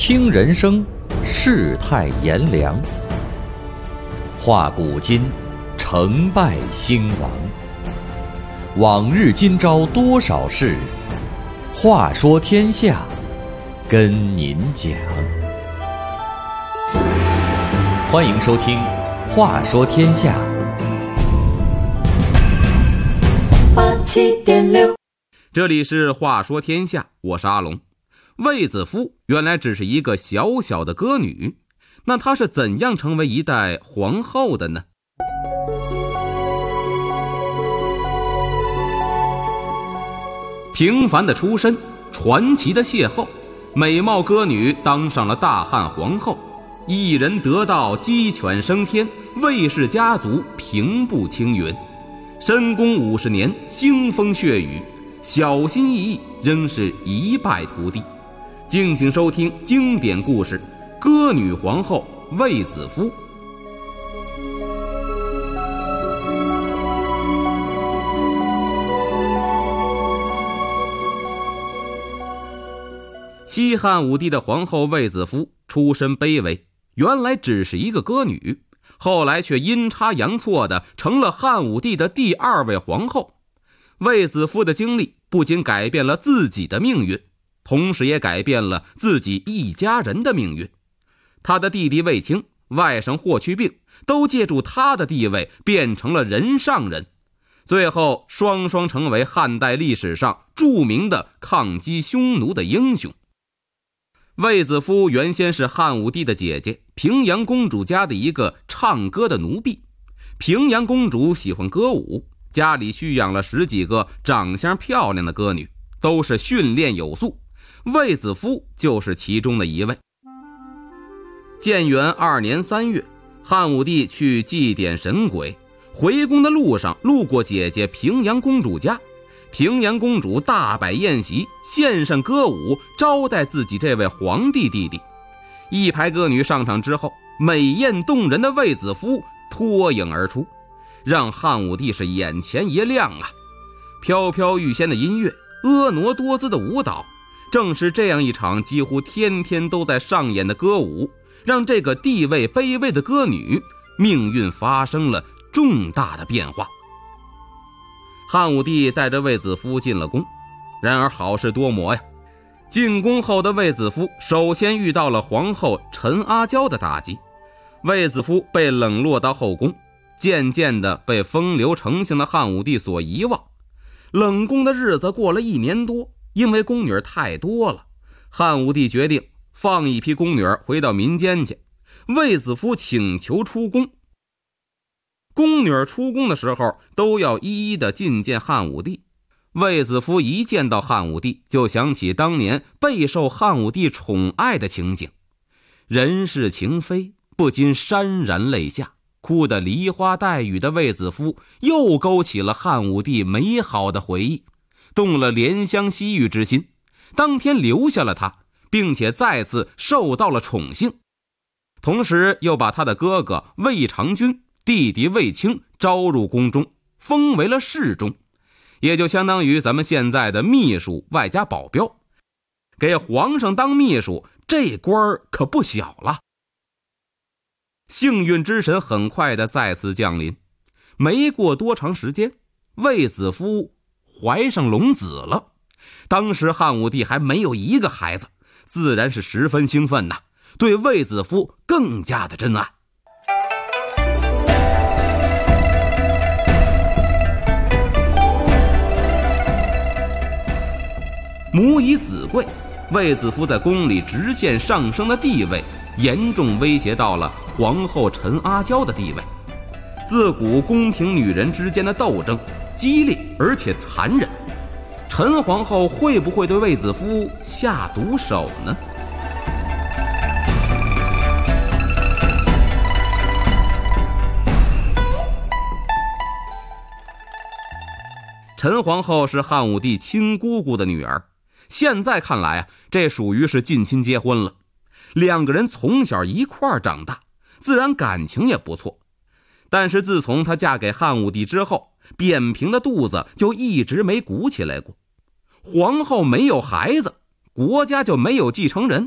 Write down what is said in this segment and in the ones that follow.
听人生，世态炎凉；话古今，成败兴亡。往日今朝多少事，话说天下，跟您讲。欢迎收听《话说天下》 87.6， 这里是话说天下，我是阿龙。卫子夫原来只是一个小小的歌女，那她是怎样成为一代皇后的呢？平凡的出身，传奇的邂逅，美貌歌女当上了大汉皇后，一人得道鸡犬升天，卫氏家族平步青云，深宫50年，腥风血雨，小心翼翼仍是一败涂地。敬请收听经典故事《歌女皇后卫子夫》。西汉武帝的皇后卫子夫出身卑微，原来只是一个歌女，后来却阴差阳错的成了汉武帝的第2位皇后。卫子夫的经历不仅改变了自己的命运，同时也改变了自己一家人的命运。他的弟弟卫青、外甥霍去病都借助他的地位变成了人上人，最后双双成为汉代历史上著名的抗击匈奴的英雄。卫子夫原先是汉武帝的姐姐平阳公主家的一个唱歌的奴婢。平阳公主喜欢歌舞，家里蓄养了10几个长相漂亮的歌女，都是训练有素，卫子夫就是其中的一位。建元2年3月，汉武帝去祭奠神鬼，回宫的路上路过姐姐平阳公主家，平阳公主大摆宴席，献上歌舞，招待自己这位皇帝弟弟。一排歌女上场之后，美艳动人的卫子夫脱颖而出，让汉武帝是眼前一亮啊！飘飘欲仙的音乐，婀娜多姿的舞蹈，正是这样一场几乎天天都在上演的歌舞，让这个地位卑微的歌女命运发生了重大的变化。汉武帝带着卫子夫进了宫，然而好事多磨呀。进宫后的卫子夫首先遇到了皇后陈阿娇的打击，卫子夫被冷落到后宫，渐渐地被风流成性的汉武帝所遗忘。冷宫的日子过了1年多，因为宫女太多了，汉武帝决定放一批宫女回到民间去。卫子夫请求出宫，宫女出宫的时候都要一一的觐见汉武帝。卫子夫一见到汉武帝，就想起当年备受汉武帝宠爱的情景，人世情非，不禁潸然泪下，哭得梨花带雨的卫子夫又勾起了汉武帝美好的回忆，动了怜香惜玉之心，当天留下了他，并且再次受到了宠幸，同时又把他的哥哥卫长君、弟弟卫青招入宫中，封为了侍中，也就相当于咱们现在的秘书外加保镖。给皇上当秘书，这官可不小了。幸运之神很快的再次降临，没过多长时间，卫子夫怀上龙子了。当时汉武帝还没有一个孩子，自然是十分兴奋呐，对卫子夫更加的珍爱。母以子贵，卫子夫在宫里直线上升的地位，严重威胁到了皇后陈阿娇的地位。自古宫廷女人之间的斗争激烈而且残忍，陈皇后会不会对卫子夫下毒手呢？陈皇后是汉武帝亲姑姑的女儿，现在看来啊，这属于是近亲结婚了。2个人从小一块儿长大，自然感情也不错。但是自从她嫁给汉武帝之后，扁平的肚子就一直没鼓起来过。皇后没有孩子，国家就没有继承人，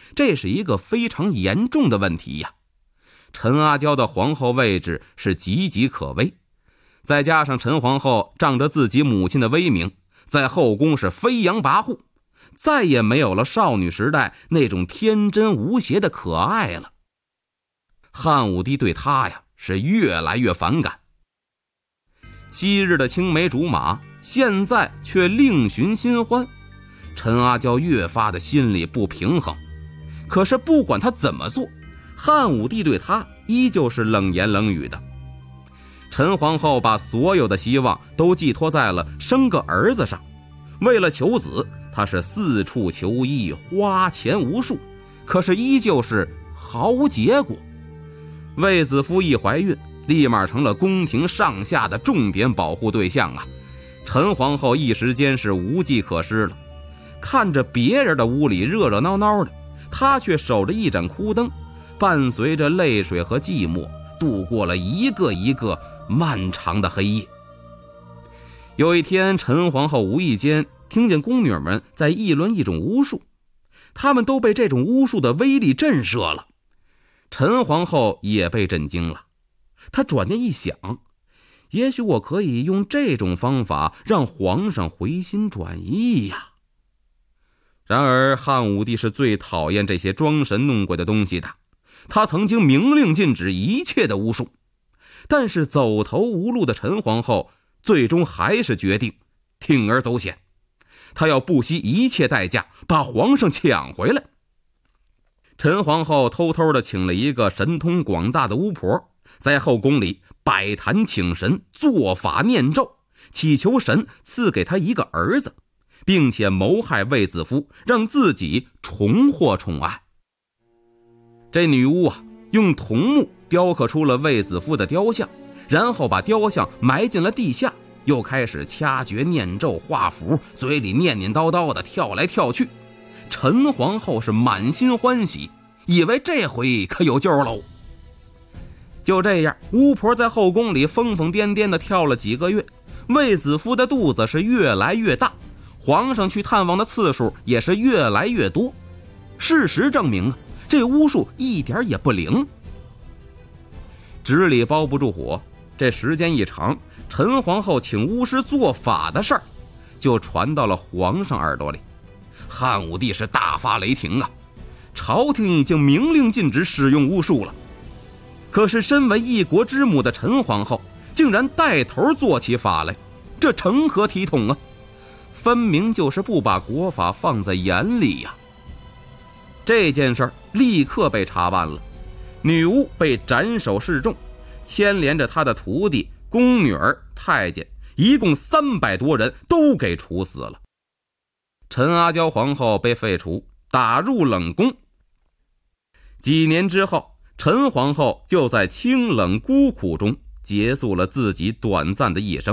这是一个非常严重的问题呀。陈阿娇的皇后位置是岌岌可危，再加上陈皇后仗着自己母亲的威名，在后宫是飞扬跋扈，再也没有了少女时代那种天真无邪的可爱了。汉武帝对她呀是越来越反感。昔日的青梅竹马，现在却另寻新欢，陈阿娇越发的心里不平衡。可是不管她怎么做，汉武帝对她依旧是冷言冷语的。陈皇后把所有的希望都寄托在了生个儿子上，为了求子，她是四处求医，花钱无数，可是依旧是毫无结果。卫子夫一怀孕，立马成了宫廷上下的重点保护对象啊！陈皇后一时间是无计可施了，看着别人的屋里热热闹闹的，她却守着一盏枯灯，伴随着泪水和寂寞，度过了一个一个漫长的黑夜。有一天，陈皇后无意间听见宫女们在议论一种巫术，她们都被这种巫术的威力震慑了。陈皇后也被震惊了，她转念一想，也许我可以用这种方法让皇上回心转意呀。然而汉武帝是最讨厌这些装神弄鬼的东西的，他曾经明令禁止一切的巫术。但是走投无路的陈皇后最终还是决定铤而走险，她要不惜一切代价把皇上抢回来。陈皇后偷偷地请了一个神通广大的巫婆，在后宫里摆坛请神，做法念咒，祈求神赐给她一个儿子，并且谋害卫子夫，让自己重获宠爱。这女巫啊，用桐木雕刻出了卫子夫的雕像，然后把雕像埋进了地下，又开始掐诀念咒画符，嘴里念念叨叨的跳来跳去。陈皇后是满心欢喜，以为这回可有救喽。就这样，巫婆在后宫里疯疯癫癫的跳了几个月，卫子夫的肚子是越来越大，皇上去探望的次数也是越来越多。事实证明啊，这巫术一点也不灵。纸里包不住火，这时间一长，陈皇后请巫师做法的事儿就传到了皇上耳朵里。汉武帝是大发雷霆啊，朝廷已经明令禁止使用巫术了，可是身为一国之母的陈皇后竟然带头做起法来，这成何体统啊？分明就是不把国法放在眼里呀。这件事儿立刻被查办了，女巫被斩首示众，牵连着她的徒弟、宫女儿、太监，一共300多人都给处死了。陈阿娇皇后被废除，打入冷宫。几年之后，陈皇后就在清冷孤苦中结束了自己短暂的一生。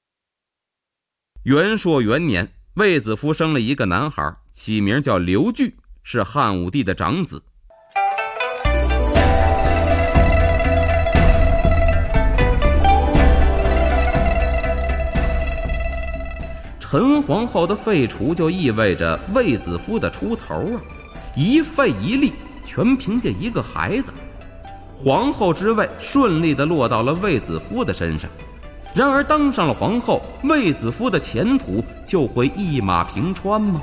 元朔元年，卫子夫生了一个男孩，起名叫刘据，是汉武帝的长子。陈皇后的废除就意味着卫子夫的出头啊，一废一立，全凭借一个孩子。皇后之位顺利地落到了卫子夫的身上。然而当上了皇后，卫子夫的前途就会一马平川吗？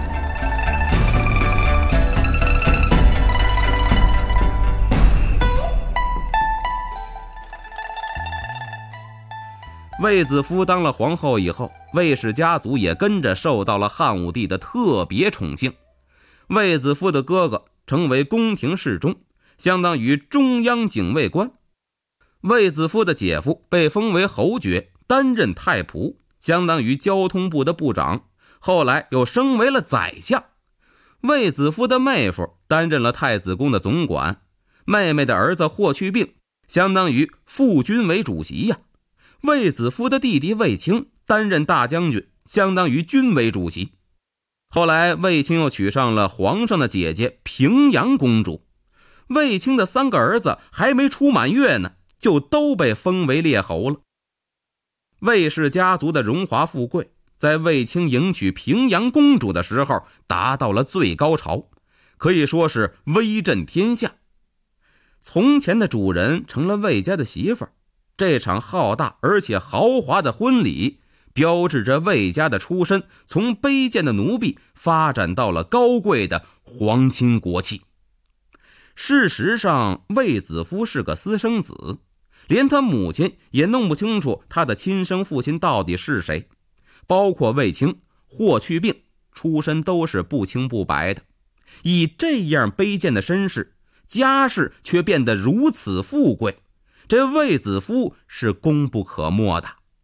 卫子夫当了皇后以后，卫氏家族也跟着受到了汉武帝的特别宠幸。卫子夫的哥哥成为宫廷侍中，相当于中央警卫官。卫子夫的姐夫被封为侯爵，担任太仆，相当于交通部的部长，后来又升为了宰相。卫子夫的妹夫担任了太子宫的总管，妹妹的儿子霍去病相当于副军委主席呀。卫子夫的弟弟卫青担任大将军，相当于军委主席。后来卫青又娶上了皇上的姐姐平阳公主。卫青的3个儿子还没出满月呢，就都被封为列侯了。卫氏家族的荣华富贵在卫青迎娶平阳公主的时候达到了最高潮， 可以说是威震天下。从前的主人成了魏家的媳妇儿，这场浩大而且豪华的婚礼标志着魏家的出身从卑贱的奴婢发展到了高贵的皇亲国戚。事实上，卫子夫是个私生子，连他母亲也弄不清楚他的亲生父亲到底是谁，包括卫青、霍去病，出身都是不清不白的。以这样卑贱的身世，家世却变得如此富贵，这卫子夫是功不可没的。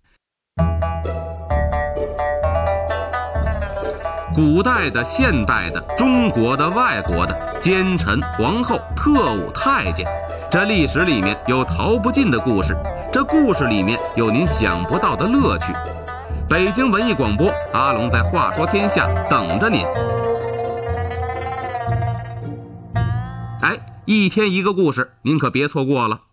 古代的、现代的、中国的、外国的，奸臣、皇后、特务、太监，这历史里面有逃不尽的故事，这故事里面有您想不到的乐趣。北京文艺广播，阿龙在话说天下等着您。一天一个故事，您可别错过了。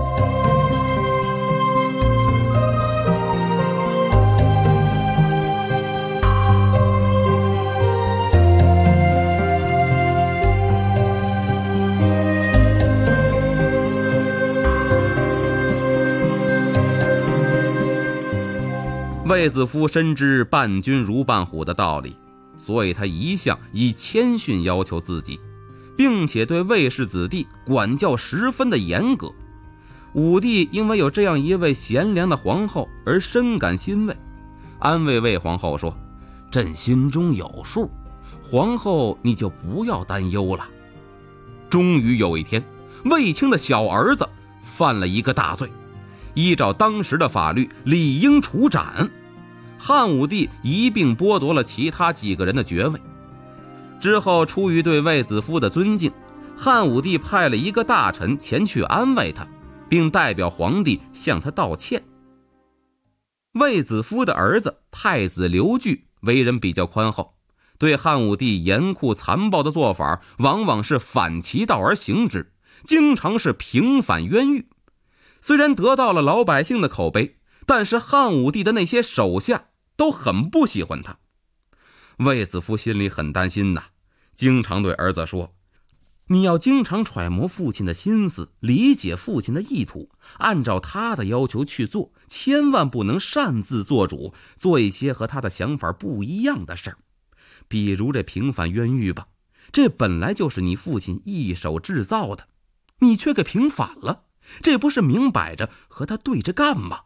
卫子夫深知伴君如伴虎的道理，所以他一向以谦逊要求自己，并且对卫氏子弟管教十分的严格。武帝因为有这样一位贤良的皇后而深感欣慰，安慰卫皇后说：“朕心中有数，皇后你就不要担忧了。”终于有一天，卫青的小儿子犯了一个大罪，依照当时的法律理应处斩。汉武帝一并剥夺了其他几个人的爵位。之后出于对卫子夫的尊敬，汉武帝派了一个大臣前去安慰他，并代表皇帝向他道歉。卫子夫的儿子太子刘据为人比较宽厚，对汉武帝严酷残暴的做法往往是反其道而行之，经常是平反冤狱。虽然得到了老百姓的口碑，但是汉武帝的那些手下都很不喜欢他。卫子夫心里很担心呐，经常对儿子说：“你要经常揣摩父亲的心思，理解父亲的意图，按照他的要求去做，千万不能擅自做主，做一些和他的想法不一样的事儿。比如这平反冤狱吧，这本来就是你父亲一手制造的，你却给平反了，这不是明摆着和他对着干吗？”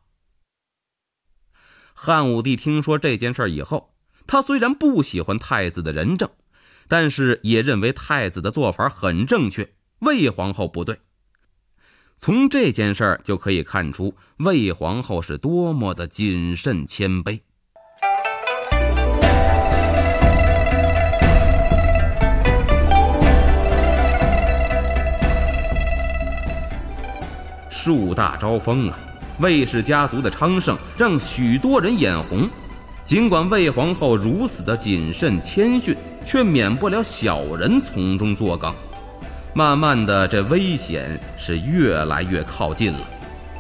汉武帝听说这件事以后，他虽然不喜欢太子的仁政，但是也认为太子的做法很正确，卫皇后不对。从这件事就可以看出卫皇后是多么的谨慎谦卑。树大招风啊，卫氏家族的昌盛让许多人眼红。尽管卫皇后如此的谨慎谦逊，却免不了小人从中作梗。慢慢的，这危险是越来越靠近了。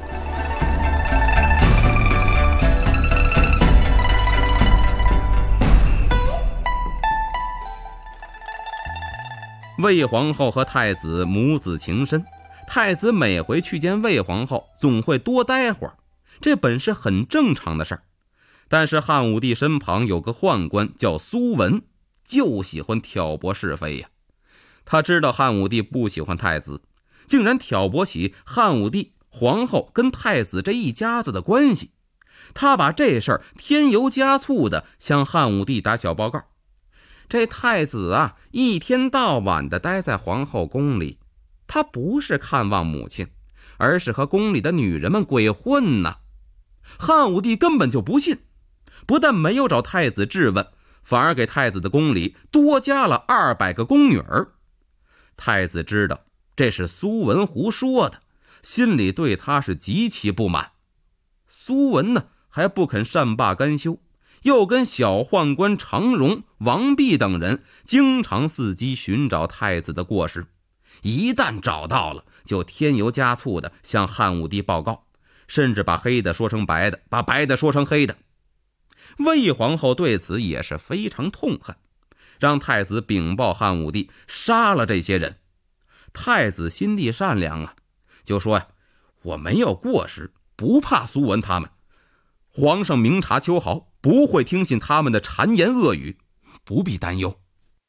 卫皇后和太子母子情深，太子每回去见卫皇后总会多待会儿，这本是很正常的事儿。但是汉武帝身旁有个宦官叫苏文，就喜欢挑拨是非呀。他知道汉武帝不喜欢太子，竟然挑拨起汉武帝、皇后跟太子这一家子的关系。他把这事儿添油加醋的向汉武帝打小报告。这太子啊，一天到晚的待在皇后宫里，他不是看望母亲，而是和宫里的女人们鬼混呢。汉武帝根本就不信，不但没有找太子质问，反而给太子的宫里多加了200个宫女儿。太子知道这是苏文胡说的，心里对他是极其不满。苏文呢，还不肯善罢甘休，又跟小宦官常荣、王弼等人经常伺机寻找太子的过失，一旦找到了，就添油加醋的向汉武帝报告，甚至把黑的说成白的，把白的说成黑的。卫皇后对此也是非常痛恨， 让太子禀报汉武帝杀了这些人。太子心地善良啊，就说呀，我没有过失，不怕苏文他们。皇上明察秋毫，不会听信他们的谗言恶语，不必担忧。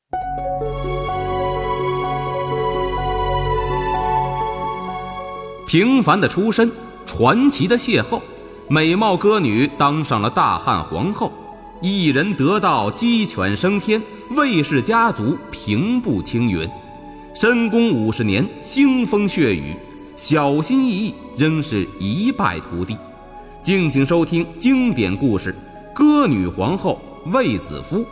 平凡的出身，传奇的邂逅，美貌歌女当上了大汉皇后，一人得道鸡犬升天，魏氏家族平步青云。深宫50年，腥风血雨，小心翼翼仍是一败涂地。敬请收听经典故事《歌女皇后卫子夫》。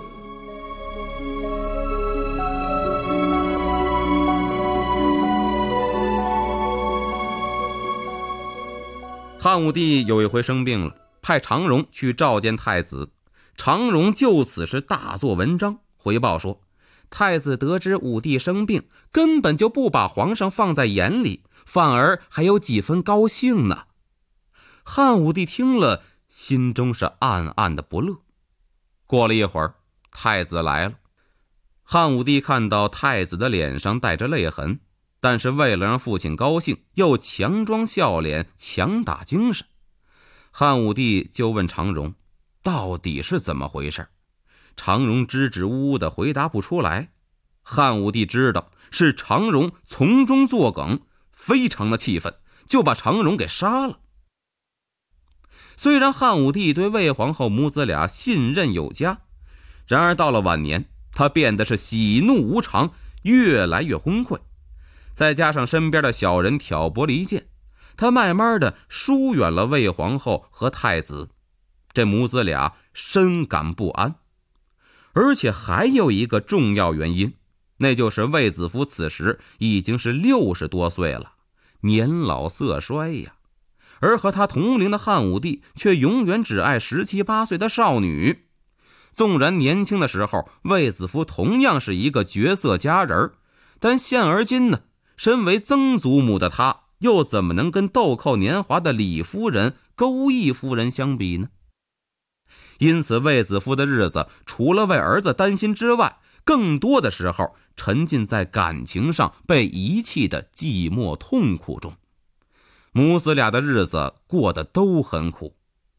汉武帝有一回生病了，派常荣去召见太子。常荣就此是大做文章，回报说太子得知武帝生病，根本就不把皇上放在眼里，反而还有几分高兴呢。汉武帝听了，心中是暗暗的不乐。过了一会儿，太子来了。汉武帝看到太子的脸上带着泪痕，但是为了让父亲高兴，又强装笑脸，强打精神。汉武帝就问常荣到底是怎么回事。常荣支支吾吾的回答不出来。汉武帝知道是常荣从中作梗，非常的气愤，就把常荣给杀了。虽然汉武帝对魏皇后母子俩信任有加，然而到了晚年，他变得是喜怒无常，越来越昏聩。再加上身边的小人挑拨离间，他慢慢的疏远了魏皇后和太子，这母子俩深感不安。而且还有一个重要原因，那就是卫子夫此时已经是60多岁了，年老色衰呀。而和他同龄的汉武帝却永远只爱17、18岁的少女。纵然年轻的时候卫子夫同样是一个绝色佳人，但现而今呢，身为曾祖母的他，又怎么能跟豆蔻年华的李夫人、钩弋夫人相比呢？因此卫子夫的日子除了为儿子担心之外，更多的时候沉浸在感情上被遗弃的寂寞痛苦中。母子俩的日子过得都很苦。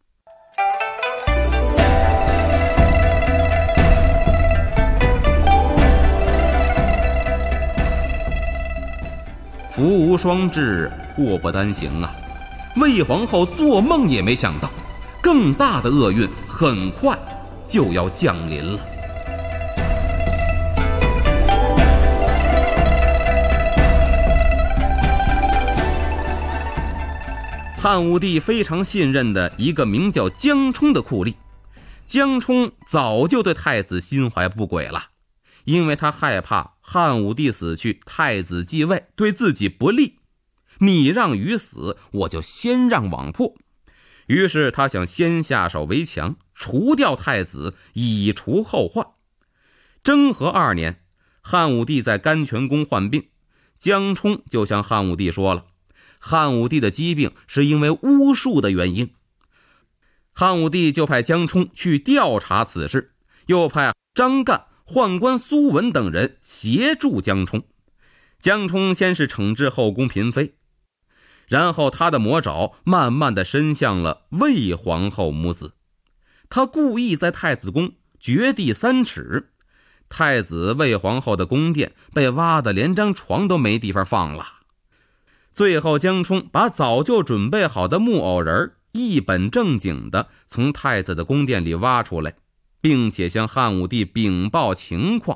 福无双至，祸不单行啊！魏皇后做梦也没想到，更大的厄运很快就要降临了。汉武帝非常信任的一个名叫江充的酷吏，江充早就对太子心怀不轨了，因为他害怕汉武帝死去，太子继位对自己不利，你让于死，我就先让网破。于是他想先下手为强，除掉太子，以除后患。征和2年，汉武帝在甘泉宫患病，江充就向汉武帝说了，汉武帝的疾病是因为巫术的原因。汉武帝就派江充去调查此事，又派张干、宦官苏文等人协助江充。江充先是惩治后宫嫔妃，然后他的魔爪慢慢地伸向了魏皇后母子。他故意在太子宫掘地3尺，太子魏皇后的宫殿被挖得连张床都没地方放了。最后江充把早就准备好的木偶人一本正经地从太子的宫殿里挖出来，并且向汉武帝禀报情况。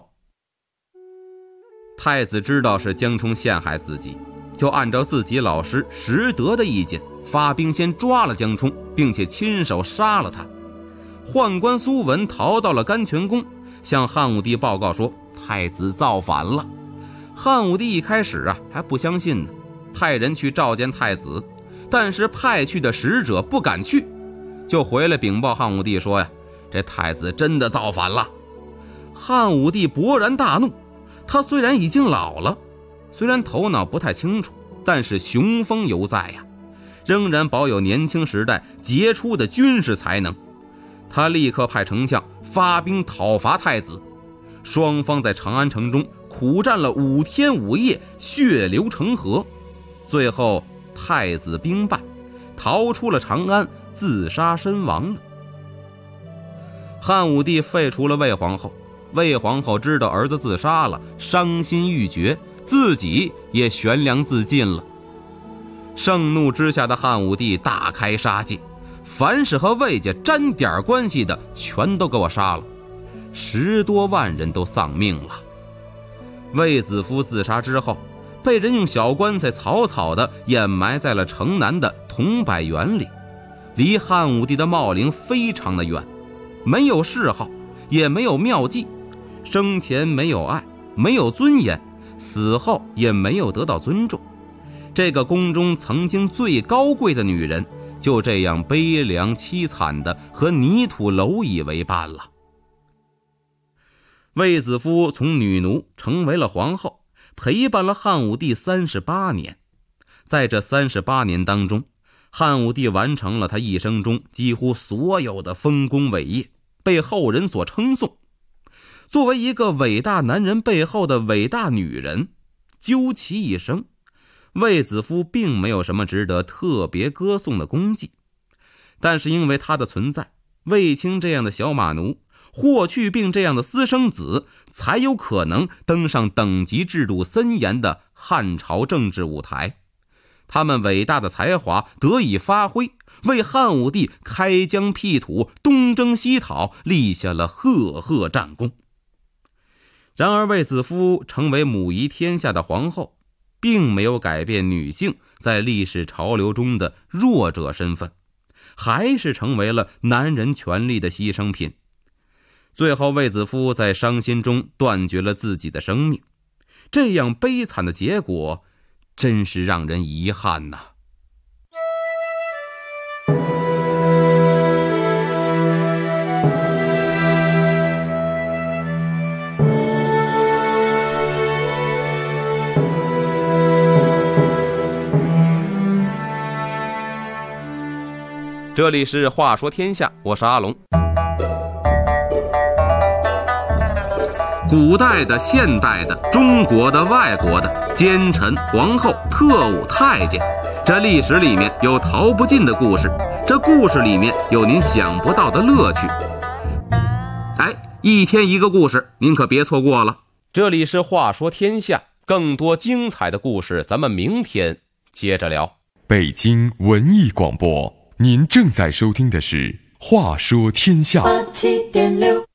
太子知道是江充陷害自己，就按照自己老师石德的意见，发兵先抓了江充，并且亲手杀了他。宦官苏文逃到了甘泉宫，向汉武帝报告说太子造反了。汉武帝一开始还不相信呢，派人去召见太子，但是派去的使者不敢去，就回来禀报汉武帝说这太子真的造反了。汉武帝勃然大怒，他虽然已经老了，虽然头脑不太清楚，但是雄风犹在仍然保有年轻时代杰出的军事才能。他立刻派丞相发兵讨伐太子。 双方在长安城中苦战了5天5夜，血流成河，最后太子兵败，逃出了长安，自杀身亡了。汉武帝废除了魏皇后，魏皇后知道儿子自杀了，伤心欲绝，自己也悬梁自尽了。盛怒之下的汉武帝大开杀戒，凡是和魏家沾点关系的全都给我杀了，10多万人都丧命了。卫子夫自杀之后，被人用小棺材草草地掩埋在了城南的桐柏园里，离汉武帝的茂陵非常的远，没有谥号，也没有庙祭，生前没有爱，没有尊严，死后也没有得到尊重。这个宫中曾经最高贵的女人，就这样悲凉凄惨的和泥土蝼蚁为伴了。卫子夫从女奴成为了皇后，陪伴了汉武帝38年。在这38年当中，汉武帝完成了他一生中几乎所有的丰功伟业，被后人所称颂。作为一个伟大男人背后的伟大女人，究其一生，卫子夫并没有什么值得特别歌颂的功绩，但是因为他的存在，卫青这样的小马奴，霍去病这样的私生子，才有可能登上等级制度森严的汉朝政治舞台。他们伟大的才华得以发挥，为汉武帝开疆辟土、东征西讨立下了赫赫战功。然而卫子夫成为母仪天下的皇后，并没有改变女性在历史潮流中的弱者身份，还是成为了男人权利的牺牲品。最后卫子夫在伤心中断绝了自己的生命，这样悲惨的结果真是让人遗憾呐。这里是话说天下，我是阿龙。古代的、现代的、中国的、外国的，奸臣、皇后、特务、太监，这历史里面有逃不尽的故事，这故事里面有您想不到的乐趣。一天一个故事，您可别错过了。这里是话说天下，更多精彩的故事咱们明天接着聊。 北京文艺广播，您正在收听的是话说天下。87.6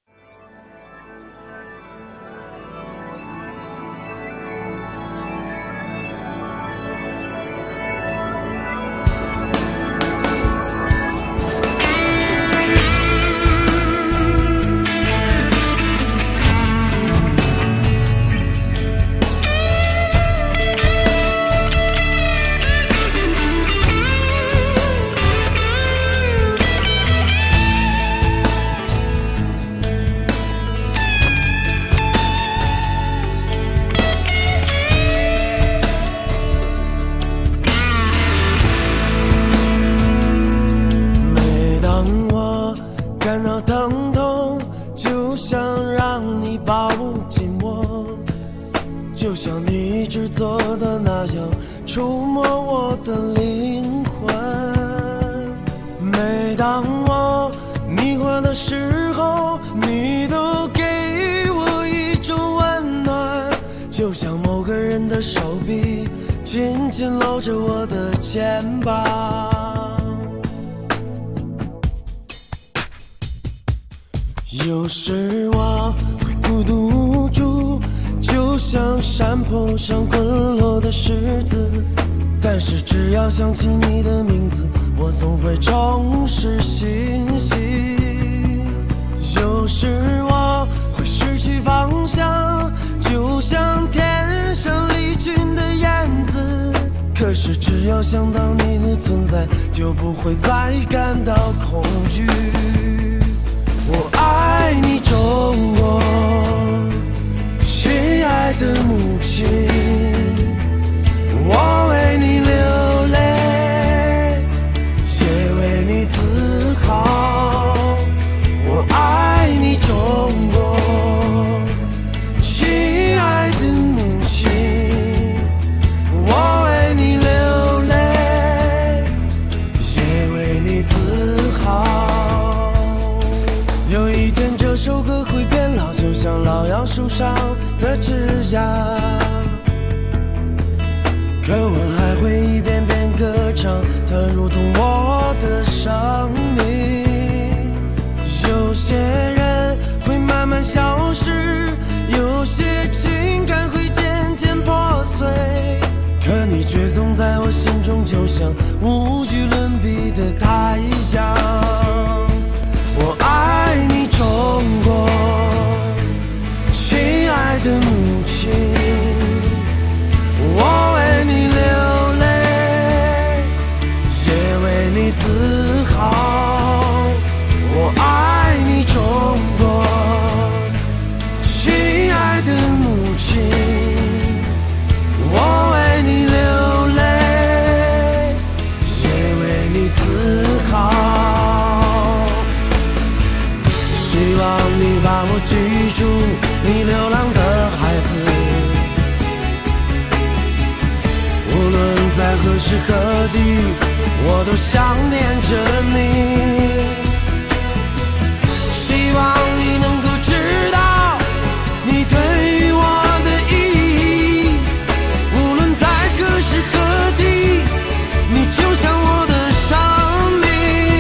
就像你制作的那样触摸我的灵魂。每当我迷惑的时候，你都给我一种温暖，就像某个人的手臂紧紧搂着我的肩膀。有时我会孤独无助，就像山坡上滚落的石子，但是只要想起你的名字，我总会重拾信息。有时我会失去方向，就像天上离群的燕子，可是只要想到你的存在，就不会再感到恐惧。我爱你中国，亲爱的母亲，我为你流泪，也为你自豪。我爱你中国， 天这首歌会变老，就像老杨树上的指甲。课文还会一遍遍歌唱，它如同我的生命。有些人会慢慢消失，有些情感会渐渐破碎，可你却总在我心中，就像无与伦比的太阳。我爱你中国，亲爱的母亲，我为你流泪，也为你自豪。我爱你中国，亲爱的母亲，我为你流泪，也为你自豪。希望你把我记住，你流浪的孩子，无论在何时何地，我都想念着你。希望你能够知道你对于我的意义，无论在何时何地，你就像我的生命。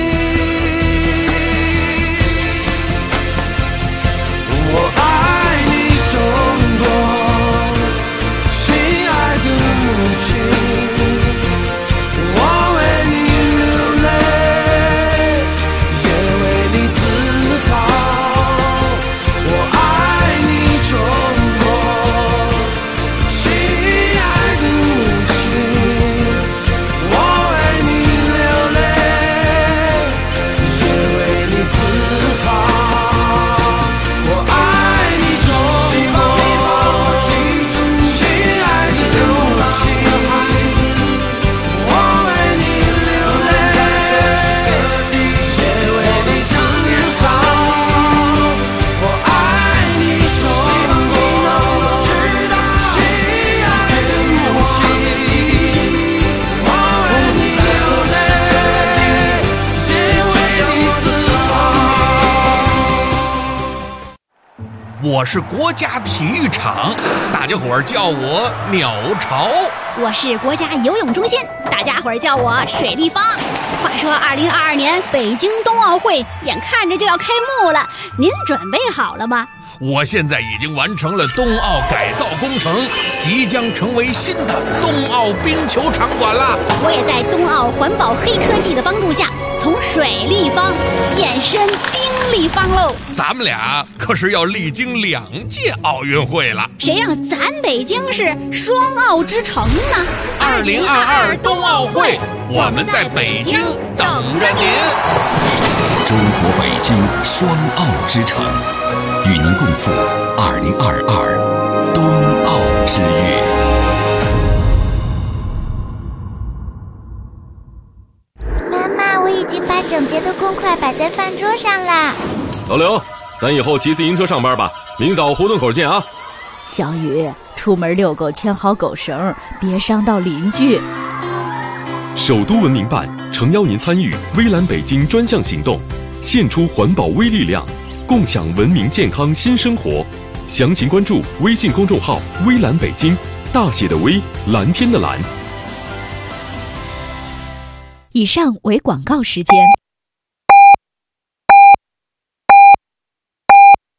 我爱你中国，亲爱的母亲，我为你流泪，也为你自豪。我爱你中国，亲爱的母亲，我为你流泪，也为你自豪。我爱你中国，亲爱的母亲，我为你流泪，也为你自豪。我爱你中国，亲爱的母亲，我为你流泪，也为你自豪。 我是国家体育场，大家伙儿叫我鸟巢。 我是国家游泳中心，大家伙儿叫我水立方。话说2022年北京冬奥会眼看着就要开幕了，您准备好了吗？ 我现在已经完成了冬奥改造工程，即将成为新的冬奥冰球场馆了。 我也在冬奥环保黑科技的帮助下，从水立方变身冰立方喽。 咱们俩可是要历经2届奥运会了。 谁让咱北京是双奥之城呢 ？2022冬奥会，我们在北京等着您。 中国北京双奥之城，与您共赴2022冬奥之月。 妈妈，我已经把整洁的公筷摆在饭桌上啦。 老刘，咱以后骑自行车上班吧，明早胡同口见啊。 小雨，出门遛狗牵好狗绳，别伤到邻居。 首都文明办诚邀您参与微蓝北京专项行动，献出环保微力量，共享文明健康新生活。详情关注微信公众号微蓝北京，大写的微，蓝天的蓝。 以上为广告时间。